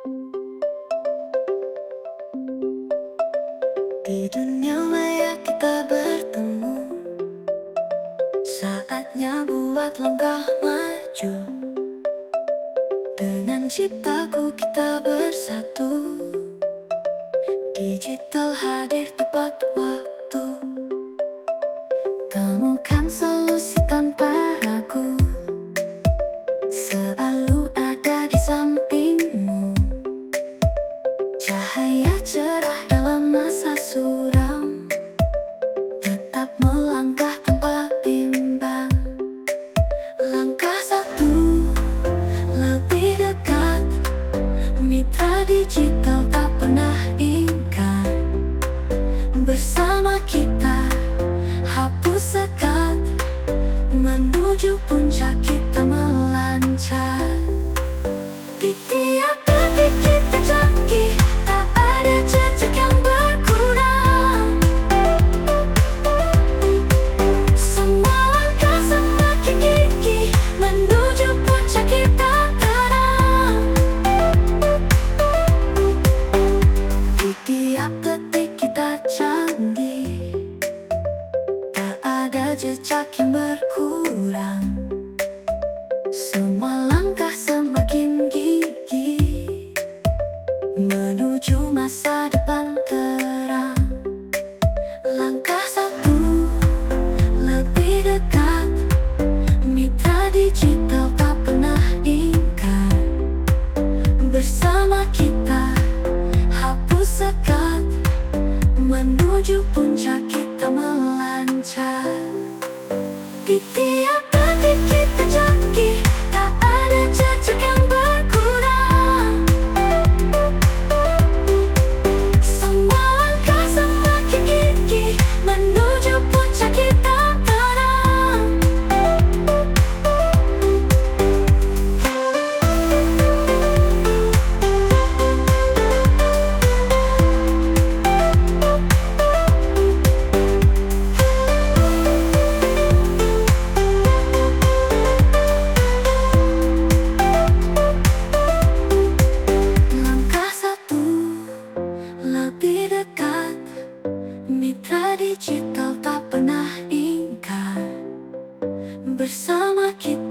Di dunia maya kita bertemu, saatnya buat langkah maju. Dengan ciptaku kita bersatu, digital hadir tepat waktu. Temukan solusi tanpa ragu, selalu ada di sampingmu. Cahaya cerah dalam masa suram, tetap melangkah tanpa bimbang. Langkah satu, lebih dekat. Mitra digital tak pernah ingkar. Bersama kita, hapus sekat. Menuju puncak kita melancar. Di tiap detik kita canggih, tak ada jejak yang berkurang. Semua langkah semakin gigih, menuju puncak kita terang. Di tiap detik kita canggih, tak ada jejak yang berkurang. Semua langkah semakin gigih, menuju masa depan terang. Langkah satu, lebih dekat. Mitra digital tak pernah ingkar. Bersama kita, hapus sekat. Menuju puncak kita melancar. Di tiap detik kita canggih, tak ada jejak yang berkurang. Semua langkah semakin gigih, menuju puncak kita terang. Langkah satu, lebih dekat. Mitra digital tak pernah ingkar. Bersama kita